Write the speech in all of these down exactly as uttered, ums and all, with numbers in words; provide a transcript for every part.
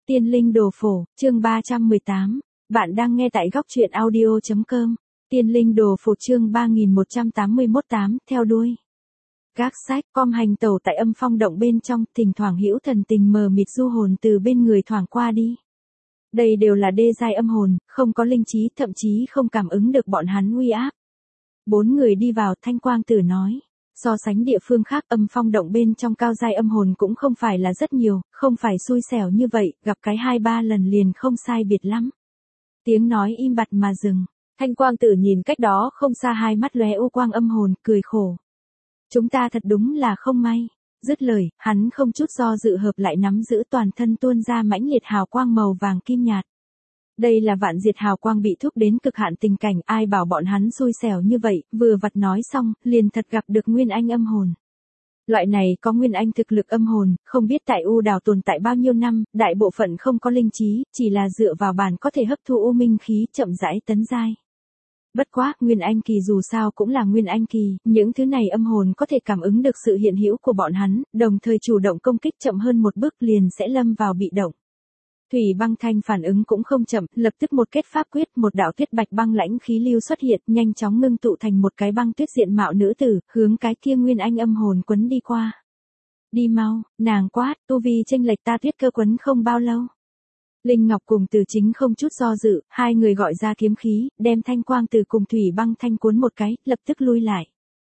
Tiên linh đồ phổ, chương ba trăm mười tám. Bạn đang nghe tại góc truyện audio chấm com. Tiên linh đồ phổ chương ba nghìn một trăm tám mươi mốt tám, theo đuôi. Gác sách, com hành tẩu tại âm phong động bên trong, thỉnh thoảng hữu thần tình mờ mịt du hồn từ bên người thoảng qua đi. Đây đều là đê giai âm hồn, không có linh trí, thậm chí không cảm ứng được bọn hắn uy áp. Bốn người đi vào, Thanh Quang Tử nói. So sánh địa phương khác, âm phong động bên trong cao giai âm hồn cũng không phải là rất nhiều, không phải xui xẻo như vậy, gặp cái hai ba lần liền không sai biệt lắm. Tiếng nói im bặt mà dừng, Thanh Quang Tử nhìn cách đó không xa hai mắt lóe u quang âm hồn, cười khổ. Chúng ta thật đúng là không may. Dứt lời, hắn không chút do dự hợp lại nắm giữ toàn thân tuôn ra mãnh liệt hào quang màu vàng kim nhạt. Đây là vạn diệt hào quang bị thúc đến cực hạn tình cảnh, ai bảo bọn hắn xui xẻo như vậy, vừa vặt nói xong, liền thật gặp được Nguyên Anh âm hồn. Loại này có Nguyên Anh thực lực âm hồn, không biết tại U Đào tồn tại bao nhiêu năm, đại bộ phận không có linh trí, chỉ là dựa vào bản có thể hấp thu u minh khí chậm rãi tấn giai. Bất quá, Nguyên Anh kỳ dù sao cũng là Nguyên Anh kỳ, những thứ này âm hồn có thể cảm ứng được sự hiện hữu của bọn hắn, đồng thời chủ động công kích chậm hơn một bước liền sẽ lâm vào bị động. Thủy Băng Thanh phản ứng cũng không chậm, lập tức một kết pháp quyết, một đạo tuyết bạch băng lãnh khí lưu xuất hiện, nhanh chóng ngưng tụ thành một cái băng tuyết diện mạo nữ tử, hướng cái kia Nguyên Anh âm hồn quấn đi qua. Đi mau, nàng quát, tu vi chênh lệch ta tuyết cơ quấn không bao lâu. Linh Ngọc cùng Từ Chính không chút do dự, hai người gọi ra kiếm khí, đem Thanh Quang Tử cùng Thủy Băng Thanh cuốn một cái, lập tức lui lại.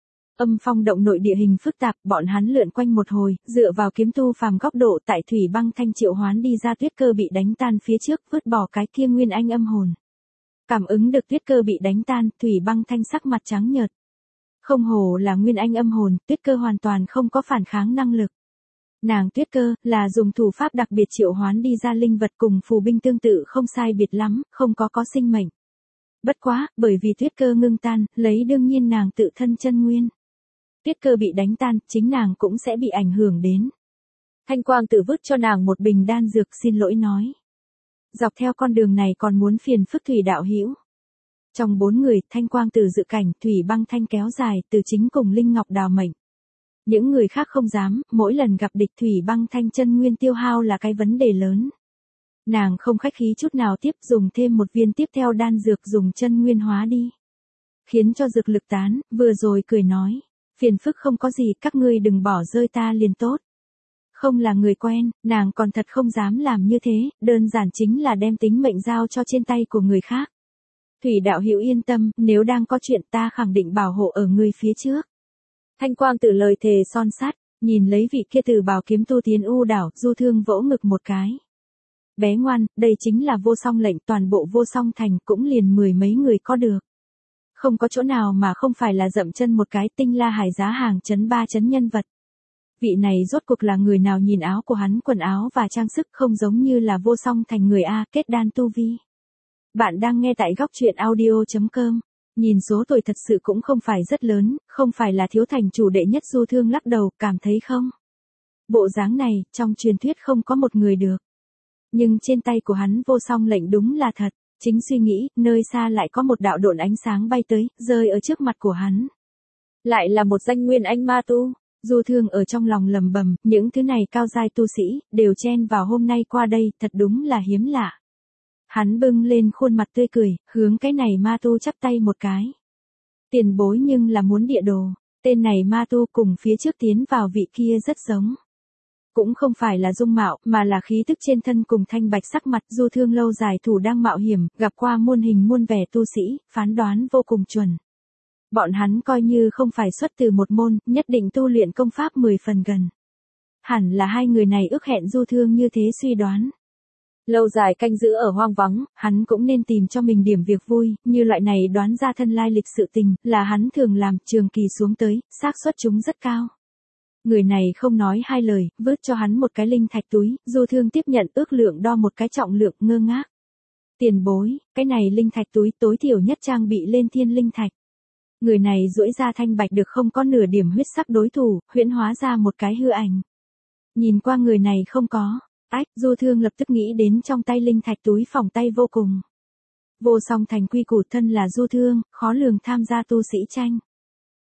Âm phong động nội địa hình phức tạp, bọn hắn lượn quanh một hồi, dựa vào kiếm tu phàm góc độ tại Thủy Băng Thanh triệu hoán đi ra tuyết cơ bị đánh tan phía trước, vứt bỏ cái kia Nguyên Anh âm hồn. Cảm ứng được tuyết cơ bị đánh tan, Thủy Băng Thanh sắc mặt trắng nhợt. Không hồ là Nguyên Anh âm hồn, tuyết cơ hoàn toàn không có phản kháng năng lực. Nàng tuyết cơ, là dùng thủ pháp đặc biệt triệu hoán đi ra linh vật cùng phù binh tương tự không sai biệt lắm, không có có sinh mệnh. Bất quá, bởi vì tuyết cơ ngưng tan, lấy đương nhiên nàng tự thân chân nguyên. Tuyết cơ bị đánh tan, chính nàng cũng sẽ bị ảnh hưởng đến. Thanh Quang Tử vứt cho nàng một bình đan dược, xin lỗi nói. Dọc theo con đường này còn muốn phiền phức Thủy đạo hữu. Trong bốn người, Thanh Quang Tử dự cảnh, Thủy Băng Thanh kéo dài, Từ Chính cùng Linh Ngọc đào mệnh. Những người khác không dám, mỗi lần gặp địch Thủy Băng Thanh chân nguyên tiêu hao là cái vấn đề lớn. Nàng không khách khí chút nào tiếp dùng thêm một viên tiếp theo đan dược dùng chân nguyên hóa đi. Khiến cho dược lực tán, vừa rồi cười nói. Phiền phức không có gì, các ngươi đừng bỏ rơi ta liền tốt. Không là người quen, nàng còn thật không dám làm như thế, đơn giản chính là đem tính mệnh giao cho trên tay của người khác. Thủy đạo hữu yên tâm, nếu đang có chuyện ta khẳng định bảo hộ ở người phía trước. Thanh Quang Tử lời thề son sắt, nhìn lấy vị kia từ bảo kiếm tu tiến U Đảo, Du Thương vỗ ngực một cái. Bé ngoan, đây chính là vô song lệnh, toàn bộ vô song thành cũng liền mười mấy người có được. Không có chỗ nào mà không phải là dậm chân một cái, Tinh La Hải giá hàng chấn ba chấn nhân vật. Vị này rốt cuộc là người nào, nhìn áo của hắn, quần áo và trang sức không giống như là vô song thành người A, kết đan tu vi. Bạn đang nghe tại góc truyện audio chấm com. Nhìn số tuổi thật sự cũng không phải rất lớn, không phải là thiếu thành chủ đệ nhất. Du Thương lắc đầu, cảm thấy không. Bộ dáng này, trong truyền thuyết không có một người được. Nhưng trên tay của hắn vô song lệnh đúng là thật. Chính suy nghĩ, nơi xa lại có một đạo độn ánh sáng bay tới, rơi ở trước mặt của hắn. Lại là một danh Nguyên Anh ma tu. Du Thương ở trong lòng lầm bầm, những thứ này cao giai tu sĩ, đều chen vào hôm nay qua đây, thật đúng là hiếm lạ. Hắn bưng lên khuôn mặt tươi cười, hướng cái này ma tu chắp tay một cái. Tiền bối nhưng là muốn địa đồ, tên này ma tu cùng phía trước tiến vào vị kia rất giống. Cũng không phải là dung mạo, mà là khí tức trên thân cùng thanh bạch sắc mặt. Du Thương lâu dài thủ đang mạo hiểm, gặp qua muôn hình muôn vẻ tu sĩ, phán đoán vô cùng chuẩn. Bọn hắn coi như không phải xuất từ một môn, nhất định tu luyện công pháp mười phần gần. Hẳn là hai người này ước hẹn Du Thương như thế suy đoán. Lâu dài canh giữ ở hoang vắng, hắn cũng nên tìm cho mình điểm việc vui, như loại này đoán ra thân lai lịch sự tình, là hắn thường làm, trường kỳ xuống tới, xác suất chúng rất cao. Người này không nói hai lời, vứt cho hắn một cái linh thạch túi, Du Thương tiếp nhận ước lượng đo một cái trọng lượng, ngơ ngác. Tiền bối, cái này linh thạch túi tối thiểu nhất trang bị lên thiên linh thạch. Người này duỗi ra thanh bạch được không có nửa điểm huyết sắc đối thủ, huyễn hóa ra một cái hư ảnh. Nhìn qua người này không có. Ách, Du Thương lập tức nghĩ đến trong tay linh thạch túi phòng tay vô cùng. Vô song thành quy củ thân là Du Thương, khó lường tham gia tu sĩ tranh.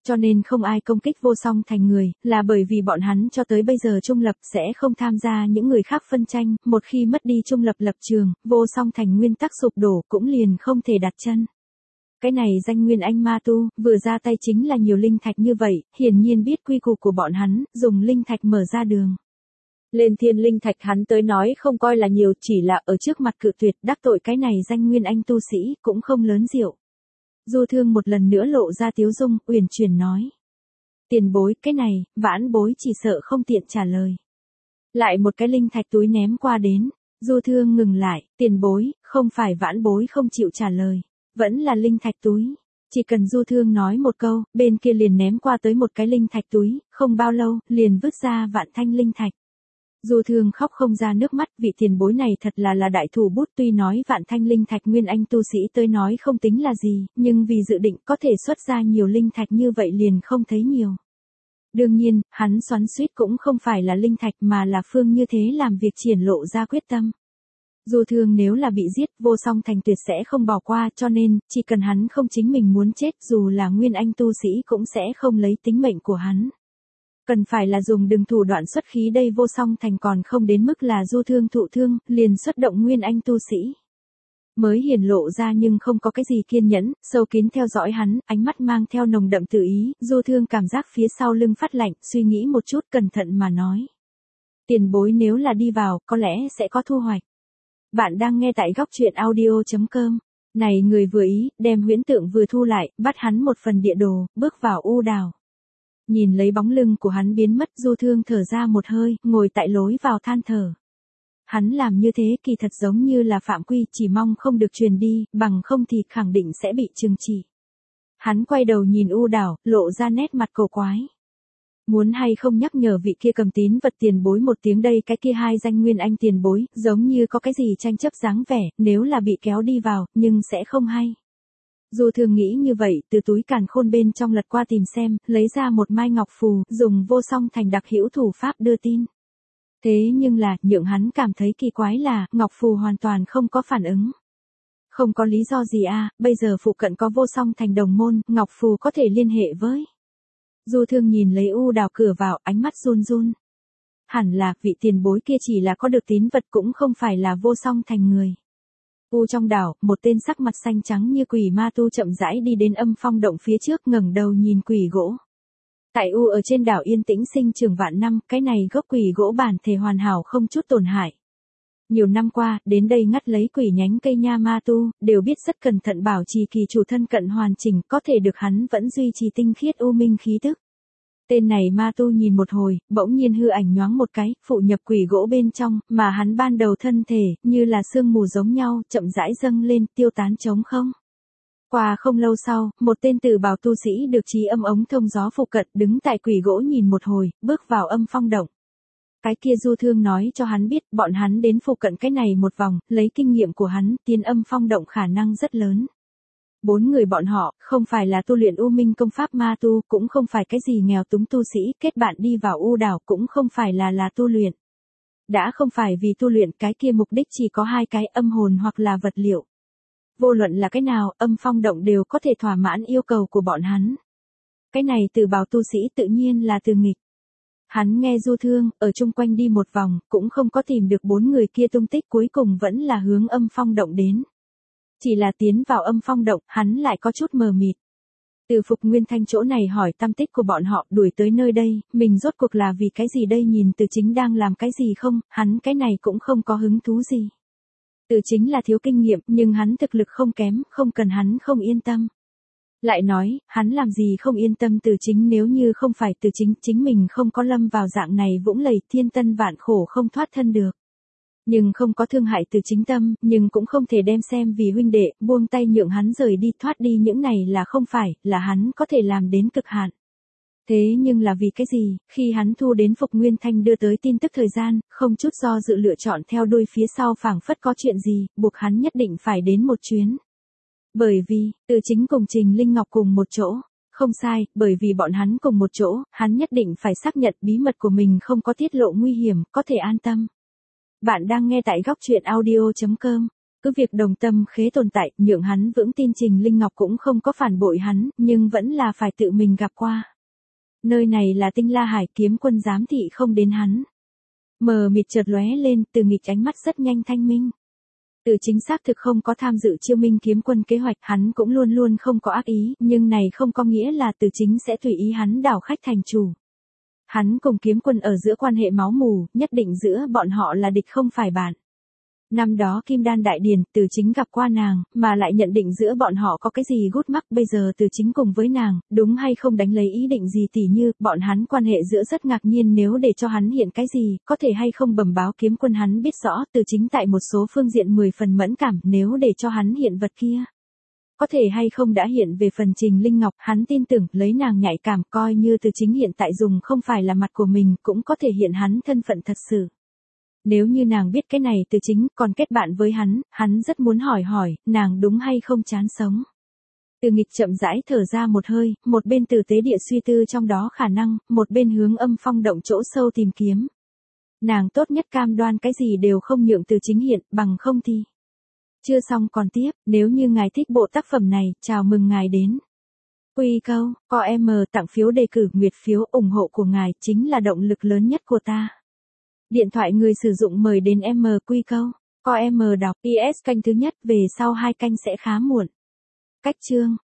Cho nên không ai công kích Vô Song Thành người, là bởi vì bọn hắn cho tới bây giờ trung lập sẽ không tham gia những người khác phân tranh, một khi mất đi trung lập lập trường, Vô Song Thành nguyên tắc sụp đổ cũng liền không thể đặt chân. Cái này danh Nguyên Anh Ma Tu, vừa ra tay chính là nhiều linh thạch như vậy, hiển nhiên biết quy củ của bọn hắn, dùng linh thạch mở ra đường. Lên thiên linh thạch hắn tới nói không coi là nhiều, chỉ là ở trước mặt cự tuyệt đắc tội cái này danh Nguyên Anh tu sĩ, cũng không lớn rượu. Du Thương một lần nữa lộ ra tiếu dung, uyển chuyển nói. Tiền bối, cái này, vãn bối chỉ sợ không tiện trả lời. Lại một cái linh thạch túi ném qua đến, Du Thương ngừng lại, tiền bối, không phải vãn bối không chịu trả lời, vẫn là linh thạch túi. Chỉ cần Du Thương nói một câu, bên kia liền ném qua tới một cái linh thạch túi, không bao lâu, liền vứt ra vạn thanh linh thạch. Du Thương khóc không ra nước mắt, vị tiền bối này thật là là đại thủ bút, tuy nói vạn thanh linh thạch Nguyên Anh tu sĩ tới nói không tính là gì, nhưng vì dự định có thể xuất ra nhiều linh thạch như vậy liền không thấy nhiều. Đương nhiên, hắn xoắn xuýt cũng không phải là linh thạch mà là Phương Như Thế làm việc triển lộ ra quyết tâm. Du Thương nếu là bị giết, Vô Song Thành tuyệt sẽ không bỏ qua, cho nên, chỉ cần hắn không chính mình muốn chết, dù là Nguyên Anh tu sĩ cũng sẽ không lấy tính mệnh của hắn. Cần phải là dùng đừng thủ đoạn xuất khí, đây Vô Song Thành còn không đến mức là Du Thương thụ thương, liền xuất động Nguyên Anh tu sĩ. Mới hiển lộ ra nhưng không có cái gì kiên nhẫn, sâu kín theo dõi hắn, ánh mắt mang theo nồng đậm tự ý, Du Thương cảm giác phía sau lưng phát lạnh, suy nghĩ một chút cẩn thận mà nói. Tiền bối nếu là đi vào, có lẽ sẽ có thu hoạch. Bạn đang nghe tại góc truyện audio chấm com. Này người vừa ý, đem huyễn tượng vừa thu lại, bắt hắn một phần địa đồ, bước vào u đào. Nhìn lấy bóng lưng của hắn biến mất, Du Thương thở ra một hơi, ngồi tại lối vào than thở. Hắn làm như thế kỳ thật giống như là phạm quy, chỉ mong không được truyền đi, bằng không thì khẳng định sẽ bị trừng trị. Hắn quay đầu nhìn u đảo, lộ ra nét mặt cổ quái. Muốn hay không nhắc nhở vị kia cầm tín vật tiền bối một tiếng, đây cái kia hai danh Nguyên Anh tiền bối, giống như có cái gì tranh chấp dáng vẻ, nếu là bị kéo đi vào, nhưng sẽ không hay. Du Thương nghĩ như vậy, từ túi càn khôn bên trong lật qua tìm xem, lấy ra một mai ngọc phù, dùng Vô Song Thành đặc hữu thủ pháp đưa tin. Thế nhưng là, nhượng hắn cảm thấy kỳ quái là, ngọc phù hoàn toàn không có phản ứng. Không có lý do gì à, bây giờ phụ cận có Vô Song Thành đồng môn, ngọc phù có thể liên hệ với. Du Thương nhìn lấy u đào cửa vào, ánh mắt run run. Hẳn là, vị tiền bối kia chỉ là có được tín vật cũng không phải là Vô Song Thành người. U trong đảo, một tên sắc mặt xanh trắng như quỷ ma tu chậm rãi đi đến Âm Phong động phía trước, ngẩng đầu nhìn quỷ gỗ. Tại U ở trên đảo yên tĩnh sinh trưởng vạn năm, cái này gốc quỷ gỗ bản thể hoàn hảo không chút tổn hại. Nhiều năm qua, đến đây ngắt lấy quỷ nhánh cây nha ma tu, đều biết rất cẩn thận bảo trì kỳ chủ thân cận hoàn chỉnh, có thể được hắn vẫn duy trì tinh khiết u minh khí tức. Tên này ma tu nhìn một hồi, bỗng nhiên hư ảnh nhoáng một cái, phụ nhập quỷ gỗ bên trong, mà hắn ban đầu thân thể, như là sương mù giống nhau, chậm rãi dâng lên, tiêu tán trống không. Qua không lâu sau, một tên tử bào tu sĩ được trí âm ống thông gió phụ cận, đứng tại quỷ gỗ nhìn một hồi, bước vào Âm Phong động. Cái kia Du Thương nói cho hắn biết, bọn hắn đến phụ cận cái này một vòng, lấy kinh nghiệm của hắn, tiến Âm Phong động khả năng rất lớn. Bốn người bọn họ, không phải là tu luyện u minh công pháp ma tu, cũng không phải cái gì nghèo túng tu sĩ, kết bạn đi vào u đảo, cũng không phải là là tu luyện. Đã không phải vì tu luyện, cái kia mục đích chỉ có hai cái, âm hồn hoặc là vật liệu. Vô luận là cái nào, Âm Phong động đều có thể thỏa mãn yêu cầu của bọn hắn. Cái này từ bào tu sĩ tự nhiên là từ nghịch. Hắn nghe Du Thương, ở chung quanh đi một vòng, cũng không có tìm được bốn người kia tung tích, cuối cùng vẫn là hướng Âm Phong động đến. Chỉ là tiến vào Âm Phong động, hắn lại có chút mờ mịt. Từ Phục Nguyên Thanh chỗ này hỏi tăm tích của bọn họ, đuổi tới nơi đây, mình rốt cuộc là vì cái gì đây, nhìn Từ Chính đang làm cái gì không, hắn cái này cũng không có hứng thú gì. Từ Chính là thiếu kinh nghiệm, nhưng hắn thực lực không kém, không cần hắn không yên tâm. Lại nói, hắn làm gì không yên tâm Từ Chính, nếu như không phải Từ Chính, chính mình không có lâm vào dạng này vũng lầy thiên tân vạn khổ không thoát thân được. Nhưng không có thương hại Từ Chính tâm, nhưng cũng không thể đem xem vì huynh đệ, buông tay nhượng hắn rời đi, thoát đi những này là không phải, là hắn có thể làm đến cực hạn. Thế nhưng là vì cái gì, khi hắn thu đến Phục Nguyên Thanh đưa tới tin tức thời gian, không chút do dự lựa chọn theo đuôi phía sau, phảng phất có chuyện gì, buộc hắn nhất định phải đến một chuyến. Bởi vì, Từ Chính cùng Trình Linh Ngọc cùng một chỗ. Không sai, bởi vì bọn hắn cùng một chỗ, hắn nhất định phải xác nhận bí mật của mình không có tiết lộ nguy hiểm, có thể an tâm. Bạn đang nghe tại góc truyện audio chấm com. Cứ việc đồng tâm khế tồn tại, nhượng hắn vững tin Trình Linh Ngọc cũng không có phản bội hắn, nhưng vẫn là phải tự mình gặp qua. Nơi này là Tinh La Hải, kiếm quân giám thị không đến hắn. Mờ mịt chợt lóe lên, Từ Nghịch ánh mắt rất nhanh thanh minh. Từ Chính xác thực không có tham dự chiêu minh kiếm quân kế hoạch, hắn cũng luôn luôn không có ác ý, nhưng này không có nghĩa là Từ Chính sẽ tùy ý hắn đảo khách thành chủ. Hắn cùng kiếm quân ở giữa quan hệ máu mù, nhất định giữa bọn họ là địch không phải bạn. Năm đó Kim Đan Đại Điền, Từ Chính gặp qua nàng, mà lại nhận định giữa bọn họ có cái gì gút mắc, bây giờ Từ Chính cùng với nàng, đúng hay không đánh lấy ý định gì, tỉ như, bọn hắn quan hệ giữa rất ngạc nhiên, nếu để cho hắn hiện cái gì, có thể hay không bẩm báo kiếm quân, hắn biết rõ, Từ Chính tại một số phương diện mười phần mẫn cảm, nếu để cho hắn hiện vật kia. Có thể hay không đã hiện về phần Trình Linh Ngọc, hắn tin tưởng, lấy nàng nhạy cảm, coi như Từ Chính hiện tại dùng không phải là mặt của mình, cũng có thể hiện hắn thân phận thật sự. Nếu như nàng biết cái này Từ Chính còn kết bạn với hắn, hắn rất muốn hỏi hỏi, nàng đúng hay không chán sống. Từ Nghịch chậm rãi thở ra một hơi, một bên tử tế địa suy tư trong đó khả năng, một bên hướng Âm Phong động chỗ sâu tìm kiếm. Nàng tốt nhất cam đoan cái gì đều không nhượng Từ Chính hiện, bằng không thì. Chưa xong còn tiếp, nếu như ngài thích bộ tác phẩm này, chào mừng ngài đến. Quy câu, co em tặng phiếu đề cử, nguyệt phiếu ủng hộ của ngài chính là động lực lớn nhất của ta. Điện thoại người sử dụng mời đến em quy câu, co em đọc, i ét kênh thứ nhất, về sau hai kênh sẽ khá muộn. Cách chương